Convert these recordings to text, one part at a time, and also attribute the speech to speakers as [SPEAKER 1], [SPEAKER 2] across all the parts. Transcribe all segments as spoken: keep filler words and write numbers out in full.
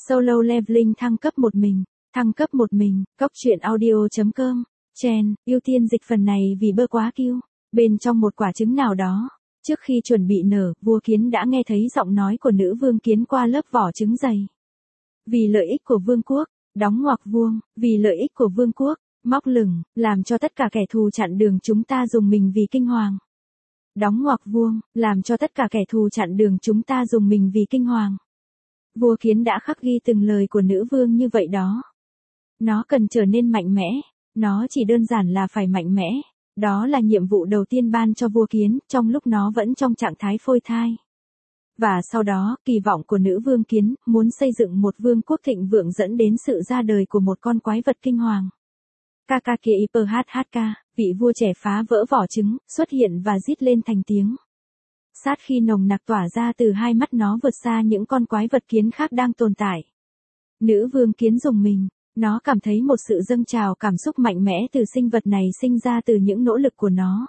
[SPEAKER 1] Solo Leveling thăng cấp một mình, thăng cấp một mình, Cốc truyện audio.com, Chen, ưu tiên dịch phần này vì bơ quá kiêu, bên trong một quả trứng nào đó. Trước khi chuẩn bị nở, vua kiến đã nghe thấy giọng nói của nữ vương kiến qua lớp vỏ trứng dày. Vì lợi ích của vương quốc, đóng ngoặc vuông, vì lợi ích của vương quốc, móc lửng, làm cho tất cả kẻ thù chặn đường chúng ta dùng mình vì kinh hoàng. Đóng ngoặc vuông, làm cho tất cả kẻ thù chặn đường chúng ta dùng mình vì kinh hoàng. Vua kiến đã khắc ghi từng lời của nữ vương như vậy đó. Nó cần trở nên mạnh mẽ, nó chỉ đơn giản là phải mạnh mẽ. Đó là nhiệm vụ đầu tiên ban cho vua kiến, trong lúc nó vẫn trong trạng thái phôi thai. Và sau đó, kỳ vọng của nữ vương kiến, muốn xây dựng một vương quốc thịnh vượng dẫn đến sự ra đời của một con quái vật kinh hoàng. Kkkiphhk, vị vua trẻ phá vỡ vỏ trứng, xuất hiện và rít lên thành tiếng. Sát khi nồng nặc tỏa ra từ hai mắt nó vượt xa những con quái vật kiến khác đang tồn tại. Nữ vương kiến rùng mình. Nó cảm thấy một sự dâng trào cảm xúc mạnh mẽ từ sinh vật này sinh ra từ những nỗ lực của nó.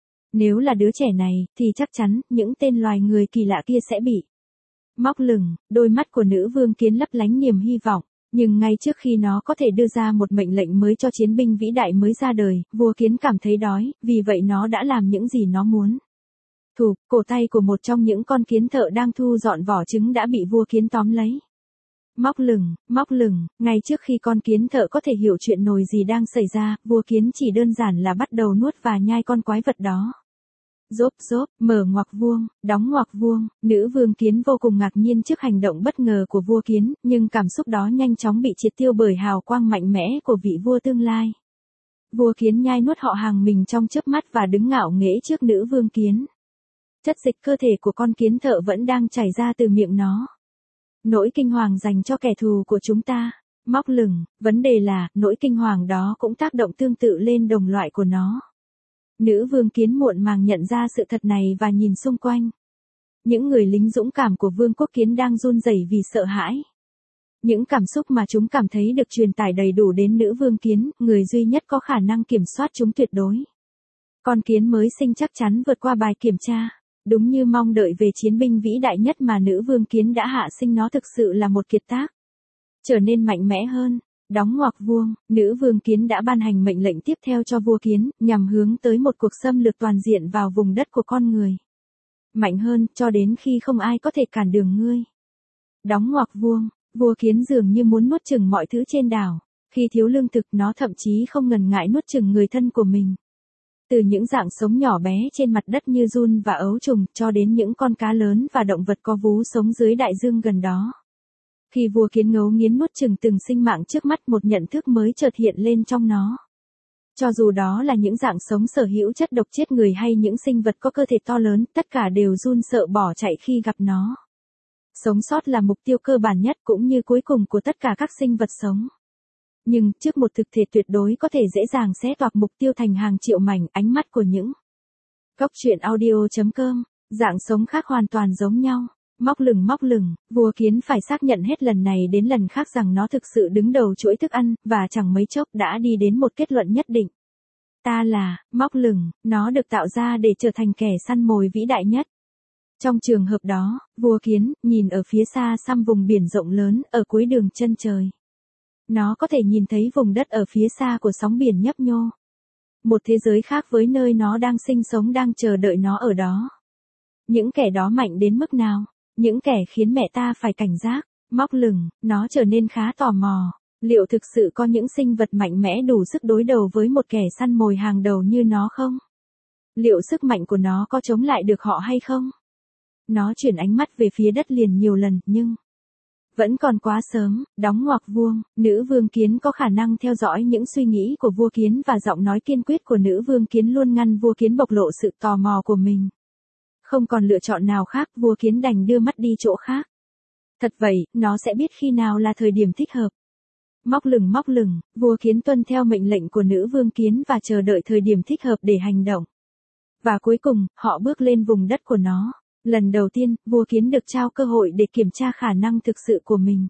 [SPEAKER 1] Nếu là đứa trẻ này, thì chắc chắn, những tên loài người kỳ lạ kia sẽ bị móc lửng. Đôi mắt của nữ vương kiến lấp lánh niềm hy vọng, nhưng ngay trước khi nó có thể đưa ra một mệnh lệnh mới cho chiến binh vĩ đại mới ra đời, vua kiến cảm thấy đói, vì vậy nó đã làm những gì nó muốn. Thụp, cổ tay của một trong những con kiến thợ đang thu dọn vỏ trứng đã bị vua kiến tóm lấy. Móc lửng, móc lửng, ngay trước khi con kiến thợ có thể hiểu chuyện nồi gì đang xảy ra, vua kiến chỉ đơn giản là bắt đầu nuốt và nhai con quái vật đó. Rốp rốp, mở ngoặc vuông, đóng ngoặc vuông, nữ vương kiến vô cùng ngạc nhiên trước hành động bất ngờ của vua kiến, nhưng cảm xúc đó nhanh chóng bị triệt tiêu bởi hào quang mạnh mẽ của vị vua tương lai. Vua kiến nhai nuốt họ hàng mình trong chớp mắt và đứng ngạo nghễ trước nữ vương kiến. Chất dịch cơ thể của con kiến thợ vẫn đang chảy ra từ miệng nó. Nỗi kinh hoàng dành cho kẻ thù của chúng ta. Móc lửng, vấn đề là, nỗi kinh hoàng đó cũng tác động tương tự lên đồng loại của nó. Nữ vương kiến muộn màng nhận ra sự thật này và nhìn xung quanh. Những người lính dũng cảm của vương quốc kiến đang run rẩy vì sợ hãi. Những cảm xúc mà chúng cảm thấy được truyền tải đầy đủ đến nữ vương kiến, người duy nhất có khả năng kiểm soát chúng tuyệt đối. Con kiến mới sinh chắc chắn vượt qua bài kiểm tra. Đúng như mong đợi về chiến binh vĩ đại nhất mà nữ vương kiến đã hạ sinh, nó thực sự là một kiệt tác. Trở nên mạnh mẽ hơn, đóng ngoặc vuông, nữ vương kiến đã ban hành mệnh lệnh tiếp theo cho vua kiến, nhằm hướng tới một cuộc xâm lược toàn diện vào vùng đất của con người. Mạnh hơn, cho đến khi không ai có thể cản đường ngươi. Đóng ngoặc vuông, vua kiến dường như muốn nuốt chửng mọi thứ trên đảo. Khi thiếu lương thực, nó thậm chí không ngần ngại nuốt chửng người thân của mình. Từ những dạng sống nhỏ bé trên mặt đất như giun và ấu trùng, cho đến những con cá lớn và động vật có vú sống dưới đại dương gần đó. Khi vua kiến ngấu nghiến nuốt chửng từng sinh mạng trước mắt, một nhận thức mới chợt hiện lên trong nó. Cho dù đó là những dạng sống sở hữu chất độc chết người hay những sinh vật có cơ thể to lớn, tất cả đều run sợ bỏ chạy khi gặp nó. Sống sót là mục tiêu cơ bản nhất cũng như cuối cùng của tất cả các sinh vật sống. Nhưng, trước một thực thể tuyệt đối có thể dễ dàng xé toạc mục tiêu thành hàng triệu mảnh, ánh mắt của những Cốc truyện audio.com, dạng sống khác hoàn toàn giống nhau. Móc lửng móc lửng, vua kiến phải xác nhận hết lần này đến lần khác rằng nó thực sự đứng đầu chuỗi thức ăn, và chẳng mấy chốc đã đi đến một kết luận nhất định. Ta là, móc lửng, nó được tạo ra để trở thành kẻ săn mồi vĩ đại nhất. Trong trường hợp đó, vua kiến, nhìn ở phía xa xăm vùng biển rộng lớn, ở cuối đường chân trời. Nó có thể nhìn thấy vùng đất ở phía xa của sóng biển nhấp nhô. Một thế giới khác với nơi nó đang sinh sống đang chờ đợi nó ở đó. Những kẻ đó mạnh đến mức nào? Những kẻ khiến mẹ ta phải cảnh giác. Móc lửng, nó trở nên khá tò mò. Liệu thực sự có những sinh vật mạnh mẽ đủ sức đối đầu với một kẻ săn mồi hàng đầu như nó không? Liệu sức mạnh của nó có chống lại được họ hay không? Nó chuyển ánh mắt về phía đất liền nhiều lần, nhưng vẫn còn quá sớm. Đóng ngoặc vuông, nữ vương kiến có khả năng theo dõi những suy nghĩ của vua kiến, và giọng nói kiên quyết của nữ vương kiến luôn ngăn vua kiến bộc lộ sự tò mò của mình. Không còn lựa chọn nào khác, vua kiến đành đưa mắt đi chỗ khác. Thật vậy, nó sẽ biết khi nào là thời điểm thích hợp. Móc lửng móc lửng, vua kiến tuân theo mệnh lệnh của nữ vương kiến và chờ đợi thời điểm thích hợp để hành động. Và cuối cùng, họ bước lên vùng đất của nó. Lần đầu tiên, vua kiến được trao cơ hội để kiểm tra khả năng thực sự của mình.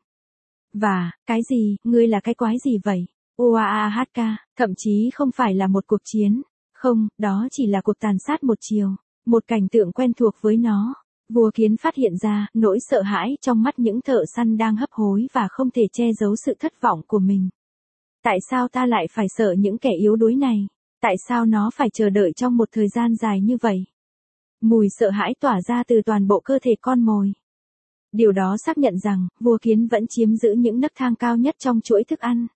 [SPEAKER 1] Và, cái gì, ngươi là cái quái gì vậy? Oaahk, thậm chí không phải là một cuộc chiến. Không, đó chỉ là cuộc tàn sát một chiều. Một cảnh tượng quen thuộc với nó. Vua Kiến phát hiện ra, nỗi sợ hãi trong mắt những thợ săn đang hấp hối và không thể che giấu sự thất vọng của mình. Tại sao ta lại phải sợ những kẻ yếu đuối này? Tại sao nó phải chờ đợi trong một thời gian dài như vậy? Mùi sợ hãi tỏa ra từ toàn bộ cơ thể con mồi. Điều đó xác nhận rằng, vua Kiến vẫn chiếm giữ những nấc thang cao nhất trong chuỗi thức ăn.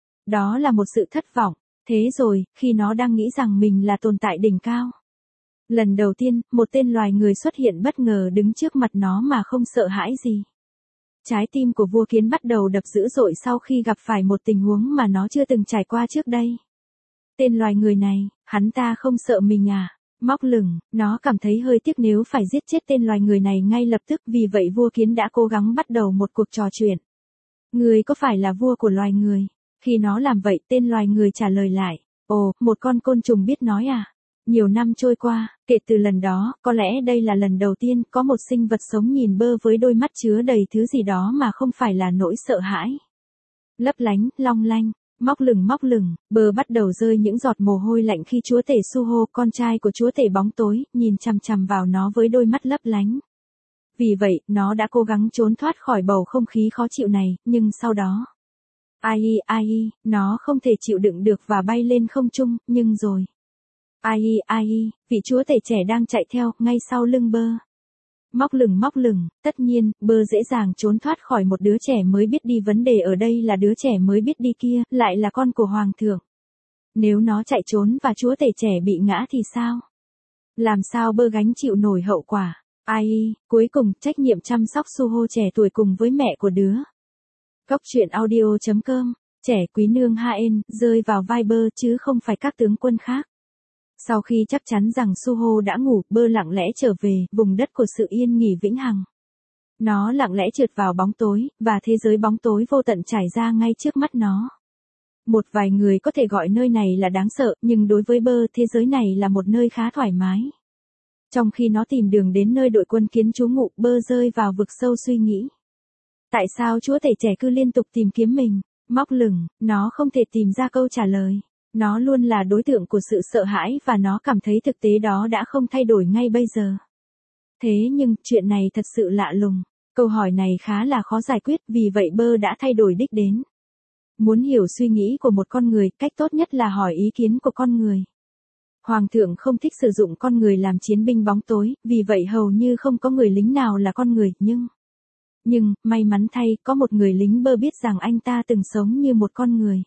[SPEAKER 1] Đó là một sự thất vọng. Thế rồi, khi nó đang nghĩ rằng mình là tồn tại đỉnh cao. Lần đầu tiên, một tên loài người xuất hiện bất ngờ đứng trước mặt nó mà không sợ hãi gì. Trái tim của vua Kiến bắt đầu đập dữ dội sau khi gặp phải một tình huống mà nó chưa từng trải qua trước đây. Tên loài người này, hắn ta không sợ mình à? Móc lửng, nó cảm thấy hơi tiếc nếu phải giết chết tên loài người này ngay lập tức, vì vậy vua Kiến đã cố gắng bắt đầu một cuộc trò chuyện. Người có phải là vua của loài người? Khi nó làm vậy, tên loài người trả lời lại. Ồ, một con côn trùng biết nói à? Nhiều năm trôi qua, kể từ lần đó, có lẽ đây là lần đầu tiên có một sinh vật sống nhìn bơ với đôi mắt chứa đầy thứ gì đó mà không phải là nỗi sợ hãi. Lấp lánh, long lanh, móc lửng móc lửng, bơ bắt đầu rơi những giọt mồ hôi lạnh khi chúa tể Suho, con trai của chúa tể bóng tối, nhìn chằm chằm vào nó với đôi mắt lấp lánh. Vì vậy, nó đã cố gắng trốn thoát khỏi bầu không khí khó chịu này, nhưng sau đó... Ai ai, nó không thể chịu đựng được và bay lên không trung, nhưng rồi... Ai ai, vị chúa tể trẻ đang chạy theo, ngay sau lưng bơ. Móc lửng móc lửng, tất nhiên, bơ dễ dàng trốn thoát khỏi một đứa trẻ mới biết đi, vấn đề ở đây là đứa trẻ mới biết đi kia, lại là con của hoàng thượng. Nếu nó chạy trốn và chúa tể trẻ bị ngã thì sao? Làm sao bơ gánh chịu nổi hậu quả? Ai, cuối cùng, trách nhiệm chăm sóc Suho trẻ tuổi cùng với mẹ của đứa. Góc truyện audio chấm com, trẻ quý nương Haen, rơi vào vai bơ chứ không phải các tướng quân khác. Sau khi chắc chắn rằng Suho đã ngủ, bơ lặng lẽ trở về vùng đất của sự yên nghỉ vĩnh hằng. Nó lặng lẽ trượt vào bóng tối, và thế giới bóng tối vô tận trải ra ngay trước mắt nó. Một vài người có thể gọi nơi này là đáng sợ, nhưng đối với bơ, thế giới này là một nơi khá thoải mái. Trong khi nó tìm đường đến nơi đội quân Kiến trú ngụ, bơ rơi vào vực sâu suy nghĩ. Tại sao chúa tể trẻ cứ liên tục tìm kiếm mình? Móc lửng, nó không thể tìm ra câu trả lời. Nó luôn là đối tượng của sự sợ hãi và nó cảm thấy thực tế đó đã không thay đổi ngay bây giờ. Thế nhưng, chuyện này thật sự lạ lùng. Câu hỏi này khá là khó giải quyết, vì vậy bơ đã thay đổi đích đến. Muốn hiểu suy nghĩ của một con người, cách tốt nhất là hỏi ý kiến của con người. Hoàng thượng không thích sử dụng con người làm chiến binh bóng tối, vì vậy hầu như không có người lính nào là con người, nhưng... Nhưng, may mắn thay, có một người lính bơ biết rằng anh ta từng sống như một con người.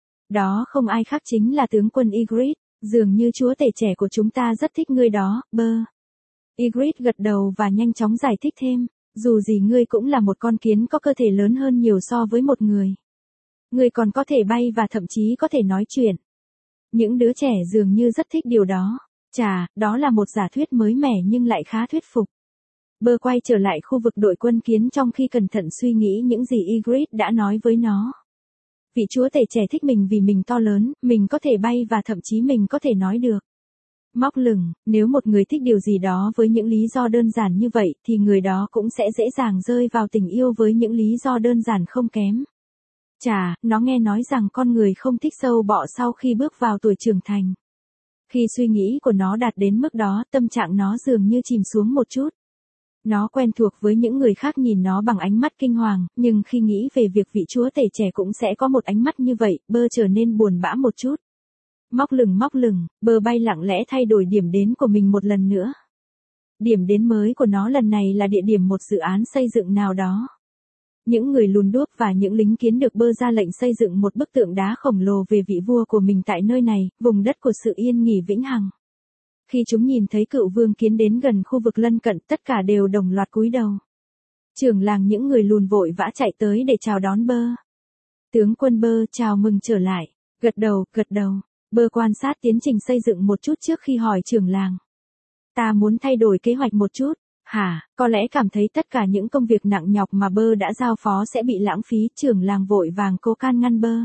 [SPEAKER 1] Đó không ai khác chính là tướng quân Ygritte, dường như chúa tể trẻ của chúng ta rất thích ngươi đó, bơ. Ygritte gật đầu và nhanh chóng giải thích thêm, dù gì ngươi cũng là một con kiến có cơ thể lớn hơn nhiều so với một người. Ngươi còn có thể bay và thậm chí có thể nói chuyện. Những đứa trẻ dường như rất thích điều đó. Chà, đó là một giả thuyết mới mẻ nhưng lại khá thuyết phục. Bơ quay trở lại khu vực đội quân Kiến trong khi cẩn thận suy nghĩ những gì Ygritte đã nói với nó. Vị chúa tể trẻ thích mình vì mình to lớn, mình có thể bay và thậm chí mình có thể nói được. Móc lửng, nếu một người thích điều gì đó với những lý do đơn giản như vậy, thì người đó cũng sẽ dễ dàng rơi vào tình yêu với những lý do đơn giản không kém. Chà, nó nghe nói rằng con người không thích sâu bọ sau khi bước vào tuổi trưởng thành. Khi suy nghĩ của nó đạt đến mức đó, tâm trạng nó dường như chìm xuống một chút. Nó quen thuộc với những người khác nhìn nó bằng ánh mắt kinh hoàng, nhưng khi nghĩ về việc vị chúa tể trẻ cũng sẽ có một ánh mắt như vậy, bơ trở nên buồn bã một chút. Móc lửng móc lửng, bơ bay lặng lẽ thay đổi điểm đến của mình một lần nữa. Điểm đến mới của nó lần này là địa điểm một dự án xây dựng nào đó. Những người lùn đuốc và những lính Kiến được bơ ra lệnh xây dựng một bức tượng đá khổng lồ về vị vua của mình tại nơi này, vùng đất của sự yên nghỉ vĩnh hằng. Khi chúng nhìn thấy cựu vương Kiến đến gần khu vực lân cận, tất cả đều đồng loạt cúi đầu. Trưởng làng những người lùn vội vã chạy tới để chào đón bơ. Tướng quân bơ, chào mừng trở lại. Gật đầu, gật đầu. Bơ quan sát tiến trình xây dựng một chút trước khi hỏi trưởng làng. Ta muốn thay đổi kế hoạch một chút. Hả, có lẽ cảm thấy tất cả những công việc nặng nhọc mà bơ đã giao phó sẽ bị lãng phí, trưởng làng vội vàng cố can ngăn bơ.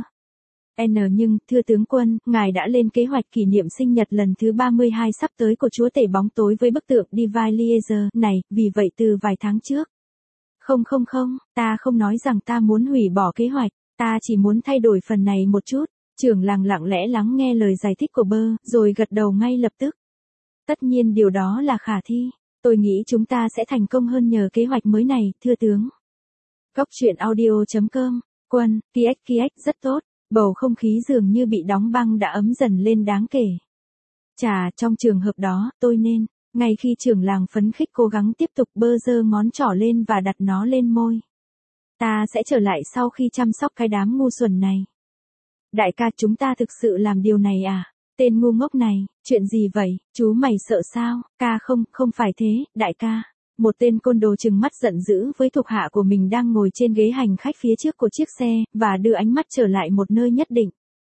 [SPEAKER 1] N nhưng, thưa tướng quân, ngài đã lên kế hoạch kỷ niệm sinh nhật lần thứ ba mươi hai sắp tới của chúa tể bóng tối với bức tượng Divine Liaison này, vì vậy từ vài tháng trước. Không không không, ta không nói rằng ta muốn hủy bỏ kế hoạch, ta chỉ muốn thay đổi phần này một chút. Trưởng làng lặng lẽ lắng nghe lời giải thích của bơ, rồi gật đầu ngay lập tức. Tất nhiên điều đó là khả thi. Tôi nghĩ chúng ta sẽ thành công hơn nhờ kế hoạch mới này, thưa tướng. Góc truyện audio chấm com, Quân, K X K X rất tốt, bầu không khí dường như bị đóng băng đã ấm dần lên đáng kể. Chà, trong trường hợp đó, tôi nên, ngay khi trưởng làng phấn khích cố gắng tiếp tục bơ giơ ngón trỏ lên và đặt nó lên môi. Ta sẽ trở lại sau khi chăm sóc cái đám ngu xuẩn này. Đại ca, chúng ta thực sự làm điều này à? Tên ngu ngốc này, chuyện gì vậy, chú mày sợ sao? Ca không, không phải thế, đại ca. Một tên côn đồ trừng mắt giận dữ với thuộc hạ của mình đang ngồi trên ghế hành khách phía trước của chiếc xe, và đưa ánh mắt trở lại một nơi nhất định.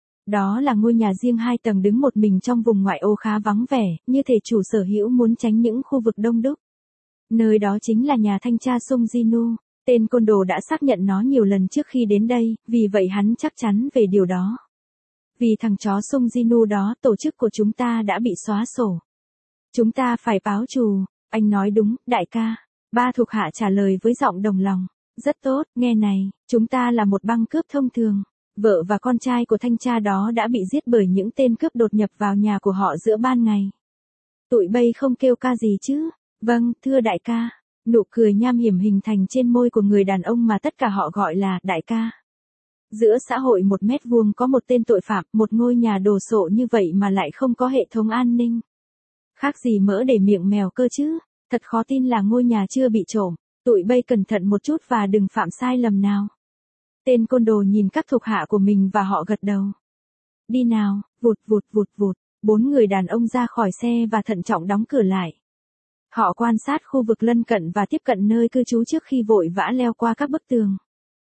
[SPEAKER 1] Đó là ngôi nhà riêng hai tầng đứng một mình trong vùng ngoại ô khá vắng vẻ, như thể chủ sở hữu muốn tránh những khu vực đông đúc. Nơi đó chính là nhà thanh tra Sung Jinu. Tên côn đồ đã xác nhận nó nhiều lần trước khi đến đây, vì vậy hắn chắc chắn về điều đó. Vì thằng chó Sung Jinu đó, tổ chức của chúng ta đã bị xóa sổ. Chúng ta phải báo thù. Anh nói đúng, đại ca. Ba thuộc hạ trả lời với giọng đồng lòng. Rất tốt, nghe này, chúng ta là một băng cướp thông thường. Vợ và con trai của thanh tra đó đã bị giết bởi những tên cướp đột nhập vào nhà của họ giữa ban ngày. Tụi bay không kêu ca gì chứ? Vâng, thưa đại ca. Nụ cười nham hiểm hình thành trên môi của người đàn ông mà tất cả họ gọi là đại ca. Giữa xã hội một mét vuông có một tên tội phạm, một ngôi nhà đồ sộ như vậy mà lại không có hệ thống an ninh. Khác gì mỡ để miệng mèo cơ chứ? Thật khó tin là ngôi nhà chưa bị trộm. Tụi bay cẩn thận một chút và đừng phạm sai lầm nào. Tên côn đồ nhìn các thuộc hạ của mình và họ gật đầu. Đi nào, vụt vụt vụt vụt. Bốn người đàn ông ra khỏi xe và thận trọng đóng cửa lại. Họ quan sát khu vực lân cận và tiếp cận nơi cư trú trước khi vội vã leo qua các bức tường.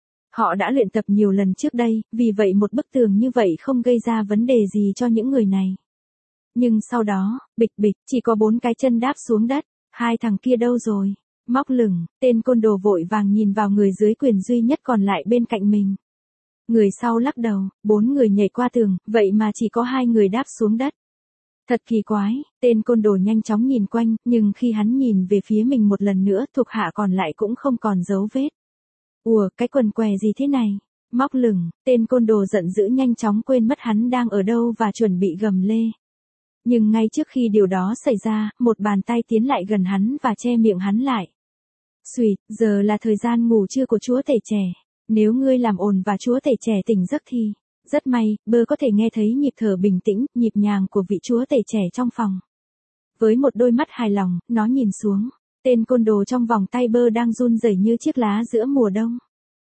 [SPEAKER 1] Họ đã luyện tập nhiều lần trước đây, vì vậy một bức tường như vậy không gây ra vấn đề gì cho những người này. Nhưng sau đó, bịch bịch, chỉ có bốn cái chân đáp xuống đất. Hai thằng kia đâu rồi? Móc lửng, tên côn đồ vội vàng nhìn vào người dưới quyền duy nhất còn lại bên cạnh mình. Người sau lắc đầu, bốn người nhảy qua tường, vậy mà chỉ có hai người đáp xuống đất. Thật kỳ quái, tên côn đồ nhanh chóng nhìn quanh, nhưng khi hắn nhìn về phía mình một lần nữa, thuộc hạ còn lại cũng không còn dấu vết. Ủa, cái quần què gì thế này? Móc lửng, tên côn đồ giận dữ nhanh chóng quên mất hắn đang ở đâu và chuẩn bị gầm lê. Nhưng ngay trước khi điều đó xảy ra, một bàn tay tiến lại gần hắn và che miệng hắn lại. Xùyt, giờ là thời gian ngủ trưa của chúa tể trẻ. Nếu ngươi làm ồn và chúa tể trẻ tỉnh giấc thì... Rất may, Bơ có thể nghe thấy nhịp thở bình tĩnh, nhịp nhàng của vị chúa tể trẻ trong phòng. Với một đôi mắt hài lòng, nó nhìn xuống. Tên côn đồ trong vòng tay Bơ đang run rẩy như chiếc lá giữa mùa đông.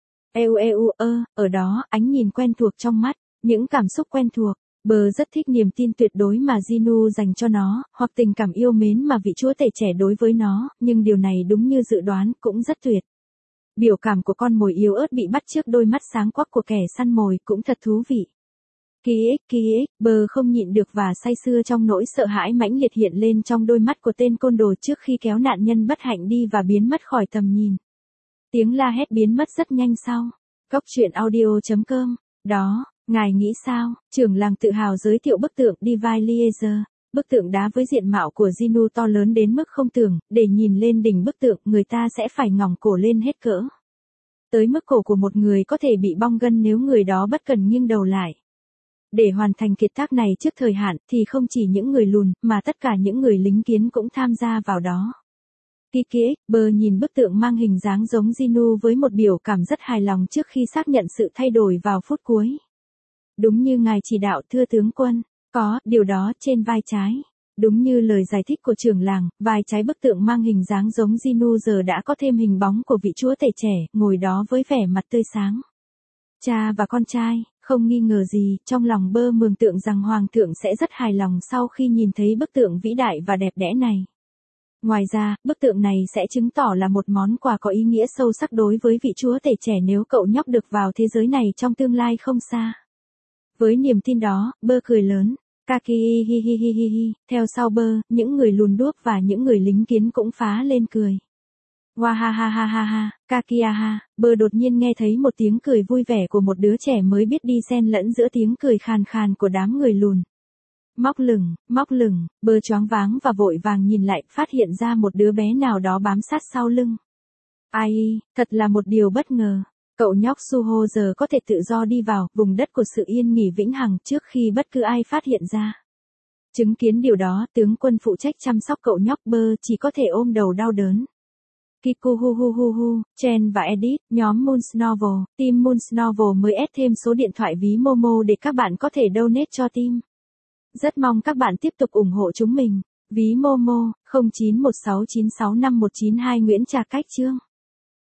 [SPEAKER 1] Eo eo ơ, ở đó, ánh nhìn quen thuộc trong mắt, những cảm xúc quen thuộc. Bơ rất thích niềm tin tuyệt đối mà Jinu dành cho nó, hoặc tình cảm yêu mến mà vị chúa tể trẻ đối với nó, nhưng điều này đúng như dự đoán, cũng rất tuyệt. Biểu cảm của con mồi yếu ớt bị bắt trước đôi mắt sáng quắc của kẻ săn mồi cũng thật thú vị. Ký ích ký ích, Bơ không nhịn được và say sưa trong nỗi sợ hãi mãnh liệt hiện lên trong đôi mắt của tên côn đồ trước khi kéo nạn nhân bất hạnh đi và biến mất khỏi tầm nhìn. Tiếng la hét biến mất rất nhanh sau. Góc truyện audio chấm com, đó, ngài nghĩ sao? Trưởng làng tự hào giới thiệu bức tượng Divine Liaison. Bức tượng đá với diện mạo của Jinu to lớn đến mức không tưởng, để nhìn lên đỉnh bức tượng người ta sẽ phải ngỏng cổ lên hết cỡ. Tới mức cổ của một người có thể bị bong gân nếu người đó bất cần nghiêng đầu lại. Để hoàn thành kiệt tác này trước thời hạn thì không chỉ những người lùn mà tất cả những người lính kiến cũng tham gia vào đó. Kiki, Bơ nhìn bức tượng mang hình dáng giống Jinu với một biểu cảm rất hài lòng trước khi xác nhận sự thay đổi vào phút cuối. Đúng như ngài chỉ đạo thưa tướng quân. Có, điều đó trên vai trái. Đúng như lời giải thích của trưởng làng, vai trái bức tượng mang hình dáng giống Jinu giờ đã có thêm hình bóng của vị chúa tể trẻ, ngồi đó với vẻ mặt tươi sáng. Cha và con trai, không nghi ngờ gì, trong lòng Bơ mường tượng rằng Hoàng thượng sẽ rất hài lòng sau khi nhìn thấy bức tượng vĩ đại và đẹp đẽ này. Ngoài ra, bức tượng này sẽ chứng tỏ là một món quà có ý nghĩa sâu sắc đối với vị chúa tể trẻ nếu cậu nhóc được vào thế giới này trong tương lai không xa. Với niềm tin đó, Bơ cười lớn. Kaki hi hi hi hi hi, theo sau Bơ, những người lùn đuốc và những người lính kiến cũng phá lên cười. Wa ha ha ha ha ha, Kaki ha, Bơ đột nhiên nghe thấy một tiếng cười vui vẻ của một đứa trẻ mới biết đi xen lẫn giữa tiếng cười khàn khàn của đám người lùn. Móc lửng, móc lửng, Bơ choáng váng và vội vàng nhìn lại, phát hiện ra một đứa bé nào đó bám sát sau lưng. Ai, thật là một điều bất ngờ. Cậu nhóc Suho giờ có thể tự do đi vào vùng đất của sự yên nghỉ vĩnh hằng trước khi bất cứ ai phát hiện ra. Chứng kiến điều đó, tướng quân phụ trách chăm sóc cậu nhóc Bơ chỉ có thể ôm đầu đau đớn. Kiku hu hu hu hu, Chen và Edith, nhóm Moon's Novel, team Moon's Novel mới add thêm số điện thoại ví Momo để các bạn có thể donate cho team. Rất mong các bạn tiếp tục ủng hộ chúng mình. Ví Momo, không chín một sáu chín sáu năm một chín hai Nguyễn Trà Cách Chương.